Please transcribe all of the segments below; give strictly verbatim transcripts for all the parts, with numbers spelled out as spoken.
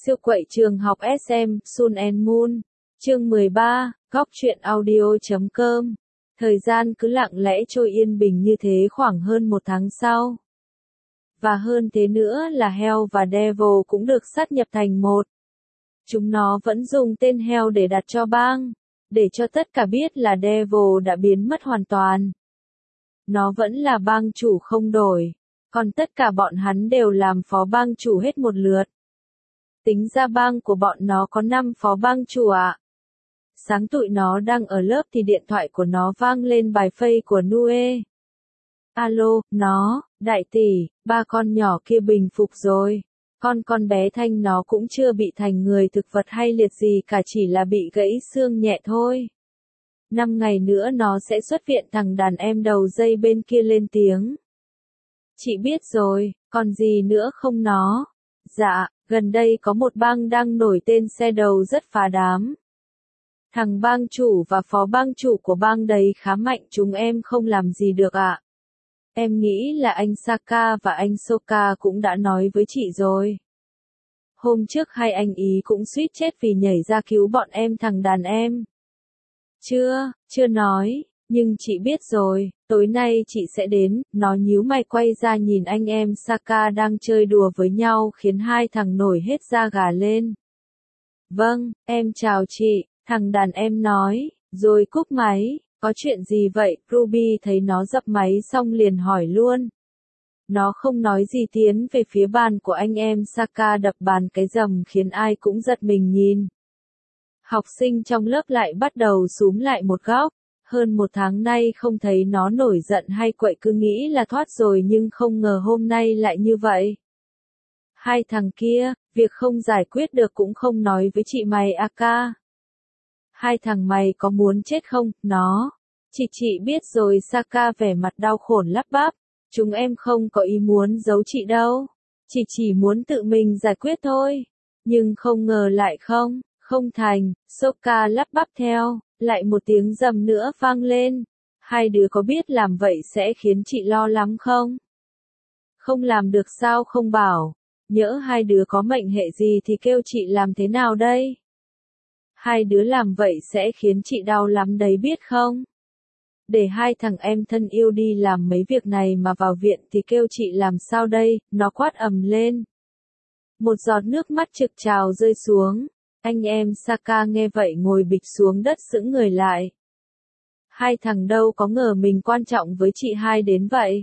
Siêu quậy trường học ét em, Sun and Moon. Chương mười ba, góc truyện audio chấm com. Thời gian cứ lặng lẽ trôi yên bình như thế khoảng hơn một tháng sau. Và hơn thế nữa là Hell và Devil cũng được sát nhập thành một. Chúng nó vẫn dùng tên Hell để đặt cho bang, để cho tất cả biết là Devil đã biến mất hoàn toàn. Nó vẫn là bang chủ không đổi, còn tất cả bọn hắn đều làm phó bang chủ hết một lượt. Tính ra bang của bọn nó có năm phó bang chủ ạ. Sáng tụi nó đang ở lớp thì điện thoại của nó vang lên bài phây của Nue. Alo, nó, đại tỷ, ba con nhỏ kia bình phục rồi. Con con bé Thanh nó cũng chưa bị thành người thực vật hay liệt gì cả, chỉ là bị gãy xương nhẹ thôi. Năm ngày nữa nó sẽ xuất viện. Thằng đàn em đầu dây bên kia lên tiếng. Chị biết rồi, còn gì nữa không nó? Dạ, gần đây có một bang đang nổi tên xe đầu rất phá đám. Thằng bang chủ và phó bang chủ của bang đấy khá mạnh, chúng em không làm gì được ạ. Em nghĩ là anh Saka và anh Soka cũng đã nói với chị rồi. Hôm trước hai anh ý cũng suýt chết vì nhảy ra cứu bọn em. Thằng đàn em Chưa, chưa nói, nhưng chị biết rồi, tối nay chị sẽ đến. Nó nhíu mày quay ra nhìn anh em Saka đang chơi đùa với nhau khiến hai thằng nổi hết da gà lên. Vâng, em chào chị, thằng đàn em nói, rồi cúp máy. Có chuyện gì vậy? Ruby thấy nó dập máy xong liền hỏi luôn. Nó không nói gì tiến về phía bàn của anh em Saka đập bàn cái rầm khiến ai cũng giật mình nhìn. Học sinh trong lớp lại bắt đầu xúm lại một góc. Hơn một tháng nay không thấy nó nổi giận hay quậy, cứ nghĩ là thoát rồi nhưng không ngờ hôm nay lại như vậy. Hai thằng kia, việc không giải quyết được cũng không nói với chị mày à ca. Hai thằng mày có muốn chết không? Nó. Chị chị biết rồi. Saka vẻ mặt đau khổ lắp bắp. Chúng em không có ý muốn giấu chị đâu. Chị chỉ muốn tự mình giải quyết thôi. Nhưng không ngờ lại không, không thành. Soka lắp bắp theo. Lại một tiếng rầm nữa vang lên. Hai đứa có biết làm vậy sẽ khiến chị lo lắm không? Không làm được sao không bảo. Nhỡ hai đứa có mệnh hệ gì thì kêu chị làm thế nào đây? Hai đứa làm vậy sẽ khiến chị đau lắm đấy biết không? Để hai thằng em thân yêu đi làm mấy việc này mà vào viện thì kêu chị làm sao đây? Nó quát ầm lên. Một giọt nước mắt trực trào rơi xuống. Anh em Saka nghe vậy ngồi bịch xuống đất sững người lại. Hai thằng đâu có ngờ mình quan trọng với chị hai đến vậy.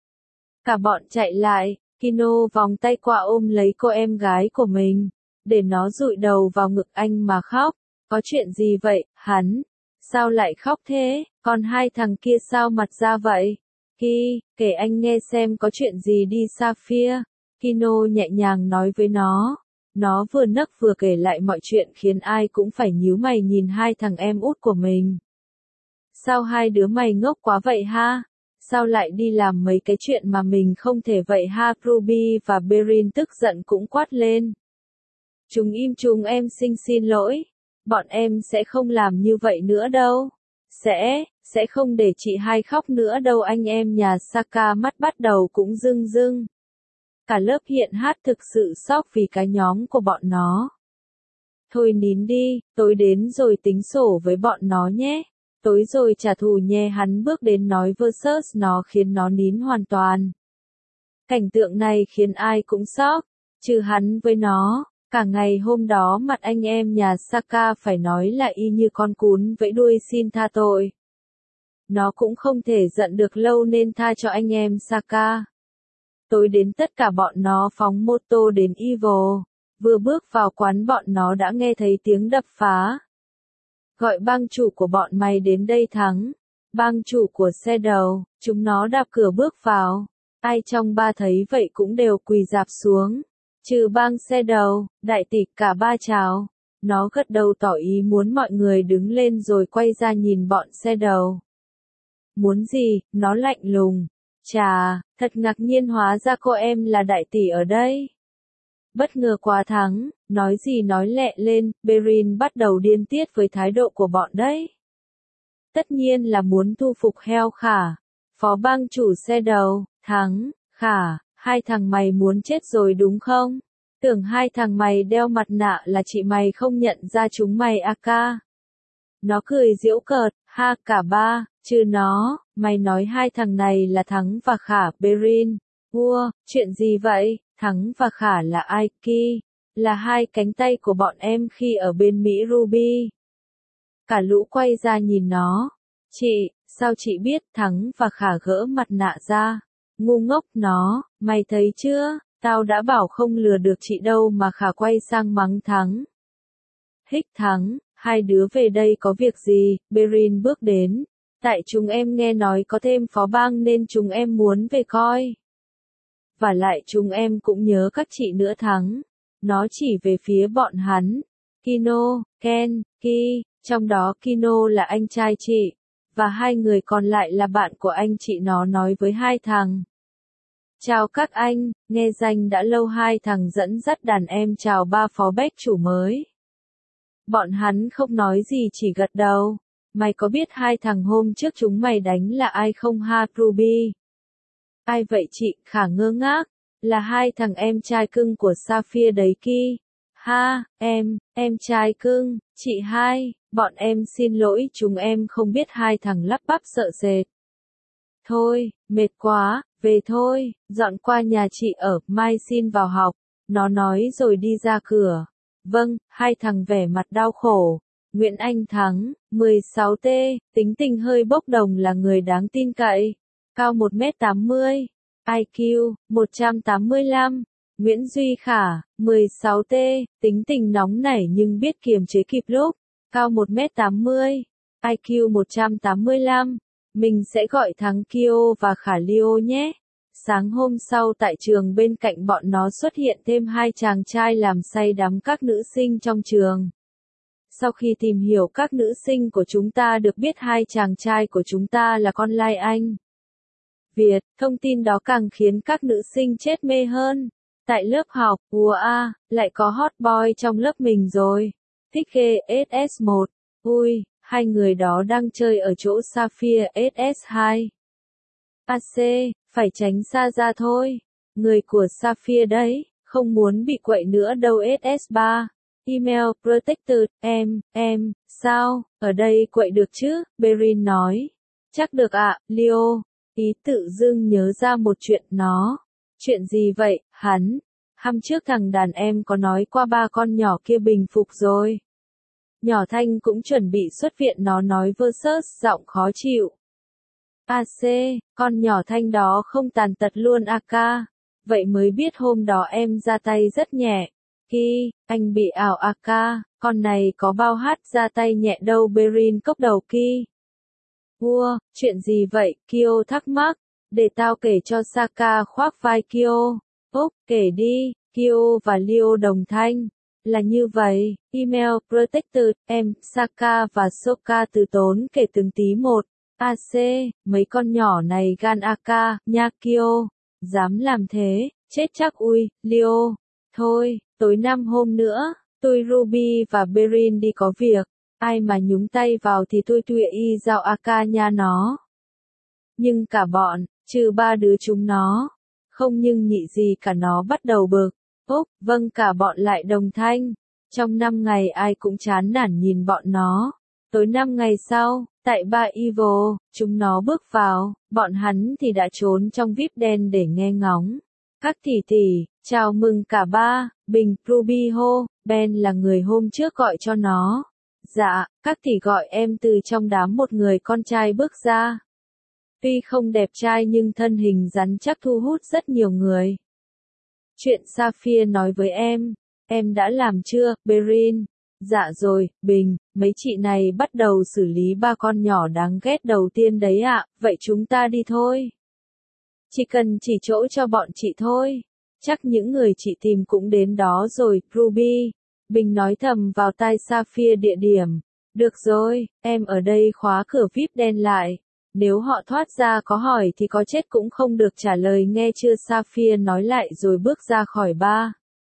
Cả bọn chạy lại, Kino vòng tay qua ôm lấy cô em gái của mình, để nó dụi đầu vào ngực anh mà khóc. Có chuyện gì vậy, hắn? Sao lại khóc thế? Còn hai thằng kia sao mặt ra vậy? Ki, kể anh nghe xem có chuyện gì đi Sapphire. Kino nhẹ nhàng nói với nó. Nó vừa nấc vừa kể lại mọi chuyện khiến ai cũng phải nhíu mày nhìn hai thằng em út của mình. Sao hai đứa mày ngốc quá vậy ha? Sao lại đi làm mấy cái chuyện mà mình không thể vậy ha? Ruby và Berin tức giận cũng quát lên. Chúng im chúng em xin xin lỗi. Bọn em sẽ không làm như vậy nữa đâu. Sẽ, sẽ không để chị hai khóc nữa đâu. Anh em nhà Saka mắt bắt đầu cũng rưng rưng. Cả lớp hiện hát thực sự sốc vì cái nhóm của bọn nó. Thôi nín đi, tối đến rồi tính sổ với bọn nó nhé. Tối rồi trả thù nhé. Hắn bước đến nói versus nó khiến nó nín hoàn toàn. Cảnh tượng này khiến ai cũng sốc, trừ hắn với nó. Cả ngày hôm đó mặt anh em nhà Saka phải nói là y như con cún vẫy đuôi xin tha tội. Nó cũng không thể giận được lâu nên tha cho anh em Saka. Tối đến tất cả bọn nó phóng mô tô đến Evil. Vừa bước vào quán bọn nó đã nghe thấy tiếng đập phá. Gọi bang chủ của bọn mày đến đây thắng. Bang chủ của xe đầu, chúng nó đạp cửa bước vào. Ai trong ba thấy vậy cũng đều quỳ rạp xuống. Trừ bang xe đầu, đại tỷ cả ba chào. Nó gật đầu tỏ ý muốn mọi người đứng lên rồi quay ra nhìn bọn xe đầu. Muốn gì? Nó lạnh lùng. Chà, thật ngạc nhiên hóa ra cô em là đại tỷ ở đây. Bất ngờ quá thắng, nói gì nói lẹ lên. Berin bắt đầu điên tiết với thái độ của bọn đấy. Tất nhiên là muốn thu phục Hell Khả. Phó bang chủ xe đầu, thắng, Khả. Hai thằng mày muốn chết rồi đúng không? Tưởng hai thằng mày đeo mặt nạ là chị mày không nhận ra chúng mày à ca. Nó cười giễu cợt, ha cả ba, chứ nó, mày nói hai thằng này là Thắng và Khả Berin. Ua, chuyện gì vậy, Thắng và Khả là ai Ki? Là hai cánh tay của bọn em khi ở bên Mỹ Ruby. Cả lũ quay ra nhìn nó. Chị, sao chị biết? Thắng và Khả gỡ mặt nạ ra. Ngu ngốc nó, mày thấy chưa? Tao đã bảo không lừa được chị đâu mà Khả quay sang mắng Thắng. Hích Thắng, hai đứa về đây có việc gì? Berin bước đến. Tại chúng em nghe nói có thêm phó bang nên chúng em muốn về coi. Và lại chúng em cũng nhớ các chị nữa Thắng. Nó chỉ về phía bọn hắn. Kino, Ken, Ki, trong đó Kino là anh trai chị. Và hai người còn lại là bạn của anh chị nó nói với hai thằng. Chào các anh, nghe danh đã lâu hai thằng dẫn dắt đàn em chào ba phó bách chủ mới. Bọn hắn không nói gì chỉ gật đầu. Mày có biết hai thằng hôm trước chúng mày đánh là ai không ha Ruby? Ai vậy chị? Khả ngơ ngác. Là hai thằng em trai cưng của Sapphire đấy Ki. Ha, em, em trai cưng, chị hai, bọn em xin lỗi chúng em không biết hai thằng lắp bắp sợ sệt. Thôi, mệt quá, về thôi, dọn qua nhà chị ở, mai xin vào học. Nó nói rồi đi ra cửa. Vâng, hai thằng vẻ mặt đau khổ. Nguyễn Anh Thắng, mười sáu T, tính tình hơi bốc đồng là người đáng tin cậy. Cao một mét tám mươi, I Q, một trăm tám mươi lăm. Nguyễn Duy Khả, mười sáu T, tính tình nóng nảy nhưng biết kiềm chế kịp lúc. Cao một mét tám mươi, I Q một trăm tám mươi lăm. Mình sẽ gọi Thắng Kyo và Khả Leo nhé. Sáng hôm sau tại trường bên cạnh bọn nó xuất hiện thêm hai chàng trai làm say đắm các nữ sinh trong trường. Sau khi tìm hiểu các nữ sinh của chúng ta được biết hai chàng trai của chúng ta là con Lai Anh Việt, thông tin đó càng khiến các nữ sinh chết mê hơn. Tại lớp học, ùa a, lại có hot boy trong lớp mình rồi. Thích ghê ét ét một. Ui, hai người đó đang chơi ở chỗ Sapphire ét ét hai. a xê, phải tránh xa ra thôi. Người của Sapphire đấy, không muốn bị quậy nữa đâu ét ét ba. Email protected, em, em, sao, ở đây quậy được chứ, Berin nói. Chắc được ạ, Leo. Ý tự dưng nhớ ra một chuyện nó. Chuyện gì vậy, hắn? Hôm trước thằng đàn em có nói qua ba con nhỏ kia bình phục rồi. Nhỏ Thanh cũng chuẩn bị xuất viện nó nói versus giọng khó chịu. a xê, con nhỏ Thanh đó không tàn tật luôn a ca. Vậy mới biết hôm đó em ra tay rất nhẹ. Ki, anh bị ảo a ca, con này có bao hát ra tay nhẹ đâu Berin cốc đầu Ki. Vua, chuyện gì vậy, Kyo thắc mắc. Để tao kể cho Saka khoác vai Kyo. Úc, kể đi, Kyo và Leo đồng thanh. Là như vậy, email protected, em, Saka và Soka từ tốn kể từng tí một. a xê, mấy con nhỏ này gan a ca, nha Kyo. Dám làm thế, chết chắc ui, Leo. Thôi, tối năm hôm nữa, tôi Ruby và Berin đi có việc. Ai mà nhúng tay vào thì tôi tuệ y giao a ca nha nó. Nhưng cả bọn, trừ ba đứa chúng nó. Không nhưng nhị gì cả nó bắt đầu bực. Úc, vâng cả bọn lại đồng thanh. Trong năm ngày ai cũng chán nản nhìn bọn nó. Tối năm ngày sau, tại bar Evil, chúng nó bước vào, bọn hắn thì đã trốn trong víp đen để nghe ngóng. Các tỷ tỷ, chào mừng cả ba, Bình, Ruby hô, Ben là người hôm trước gọi cho nó. Dạ, các tỷ gọi em từ trong đám một người con trai bước ra. Tuy không đẹp trai nhưng thân hình rắn chắc thu hút rất nhiều người. Chuyện Sapphire nói với em, em đã làm chưa, Berin? Dạ rồi, Bình, mấy chị này bắt đầu xử lý ba con nhỏ đáng ghét đầu tiên đấy ạ, vậy chúng ta đi thôi. Chỉ cần chỉ chỗ cho bọn chị thôi. Chắc những người chị tìm cũng đến đó rồi, Ruby. Bình nói thầm vào tai Sapphire địa điểm. Được rồi, em ở đây khóa cửa víp đen lại. Nếu họ thoát ra có hỏi thì có chết cũng không được trả lời nghe chưa Sapphire nói lại rồi bước ra khỏi bar.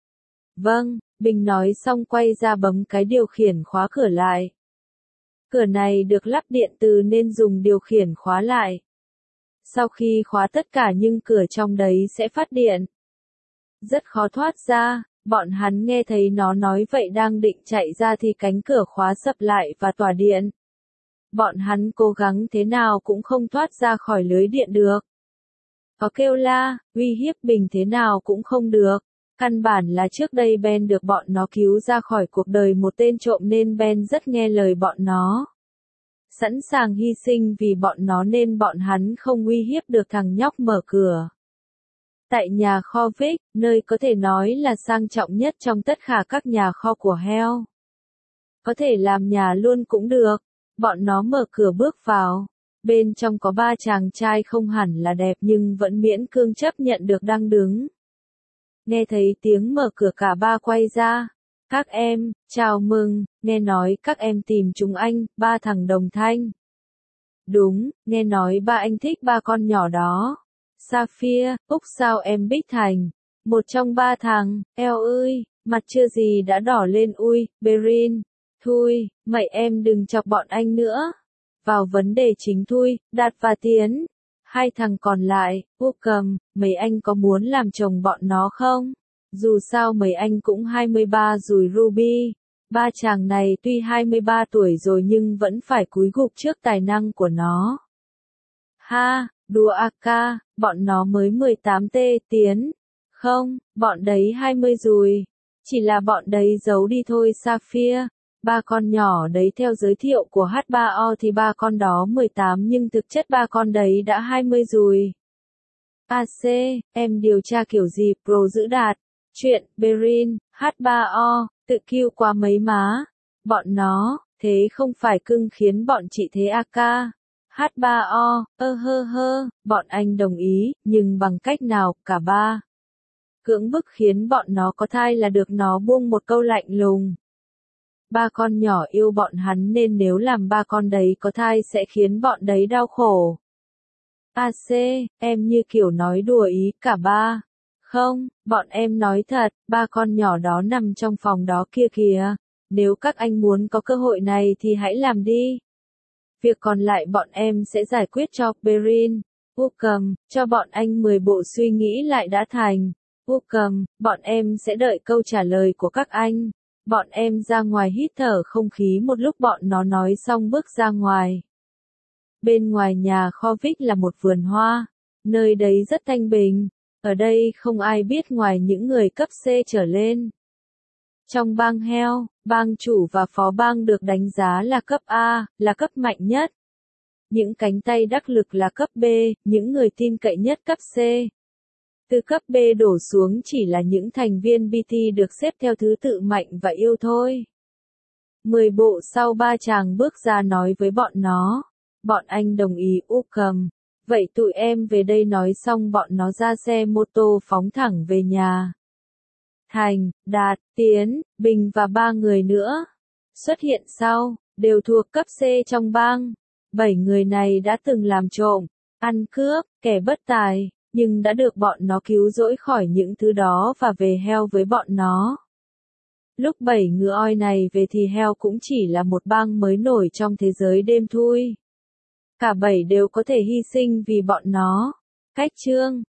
Vâng, Bình nói xong quay ra bấm cái điều khiển khóa cửa lại. Cửa này được lắp điện từ nên dùng điều khiển khóa lại. Sau khi khóa tất cả nhưng cửa trong đấy sẽ phát điện. Rất khó thoát ra, Bọn hắn nghe thấy nó nói vậy đang định chạy ra thì cánh cửa khóa sập lại và tỏa điện. Bọn hắn cố gắng thế nào cũng không thoát ra khỏi lưới điện được. Có kêu la, uy hiếp Bình thế nào cũng không được. Căn bản là trước đây Ben được bọn nó cứu ra khỏi cuộc đời một tên trộm nên Ben rất nghe lời bọn nó. Sẵn sàng hy sinh vì bọn nó nên bọn hắn không uy hiếp được thằng nhóc mở cửa. Tại nhà kho Vic, nơi có thể nói là sang trọng nhất trong tất cả các nhà kho của Hell. Có thể làm nhà luôn cũng được. Bọn nó mở cửa bước vào. Bên trong có ba chàng trai không hẳn là đẹp nhưng vẫn miễn cưỡng chấp nhận được đang đứng. Nghe thấy tiếng mở cửa cả ba quay ra. Các em, chào mừng, nghe nói các em tìm chúng anh, ba thằng đồng thanh. Đúng, nghe nói ba anh thích ba con nhỏ đó. Sapphire, Úc sao em Bích Thành. Một trong ba thằng, eo ơi, mặt chưa gì đã đỏ lên ui, Berin. Thui, mày em đừng chọc bọn anh nữa. Vào vấn đề chính Thui, Đạt và Tiến. Hai thằng còn lại, Úc cầm, mấy anh có muốn làm chồng bọn nó không? Dù sao mấy anh cũng hai mươi ba rồi Ruby. Ba chàng này tuy hai mươi ba tuổi rồi nhưng vẫn phải cúi gục trước tài năng của nó. Ha, đùa a ca, bọn nó mới mười tám tê, Tiến. Không, bọn đấy hai mươi rồi. Chỉ là bọn đấy giấu đi thôi Sapphire. Ba con nhỏ đấy theo giới thiệu của hát ba o thì ba con đó mười tám nhưng thực chất ba con đấy đã hai mươi rồi. a xê, em điều tra kiểu gì pro giữ Đạt. Chuyện, Berin, hát ba o, tự kêu qua mấy má. Bọn nó, thế không phải cưng khiến bọn chị thế a ca. hát ba o, ơ hơ hơ, bọn anh đồng ý, nhưng bằng cách nào, cả ba. Cưỡng bức khiến bọn nó có thai là được nó buông một câu lạnh lùng. Ba con nhỏ yêu bọn hắn nên nếu làm ba con đấy có thai sẽ khiến bọn đấy đau khổ. a xê, em như kiểu nói đùa ý, cả ba. Không, bọn em nói thật, ba con nhỏ đó nằm trong phòng đó kia kìa. Nếu các anh muốn có cơ hội này thì hãy làm đi. Việc còn lại bọn em sẽ giải quyết cho Berin. Wookem, cho bọn anh mười bộ suy nghĩ lại đã thành. Wookem, bọn em sẽ đợi câu trả lời của các anh. Bọn em ra ngoài hít thở không khí một lúc bọn nó nói xong bước ra ngoài. Bên ngoài nhà kho Vic là một vườn hoa. Nơi đấy rất thanh bình. Ở đây không ai biết ngoài những người cấp C trở lên. Trong bang Hell, bang chủ và phó bang được đánh giá là cấp A, là cấp mạnh nhất. Những cánh tay đắc lực là cấp B, những người tin cậy nhất cấp C. Từ cấp B đổ xuống chỉ là những thành viên bê tê được xếp theo thứ tự mạnh và yêu thôi. Mười bộ sau ba chàng bước ra nói với bọn nó. Bọn anh đồng ý úp cầm. Vậy tụi em về đây nói xong bọn nó ra xe mô tô phóng thẳng về nhà. Thành, Đạt, Tiến, Bình và ba người nữa. Xuất hiện sau, đều thuộc cấp C trong bang. Bảy người này đã từng làm trộm, ăn cướp, kẻ bất tài, nhưng đã được bọn nó cứu rỗi khỏi những thứ đó và về Hell với bọn nó. Lúc bảy ngựa oi này về thì Hell cũng chỉ là một bang mới nổi trong thế giới đêm thui. Cả bảy đều có thể hy sinh vì bọn nó. Cách chương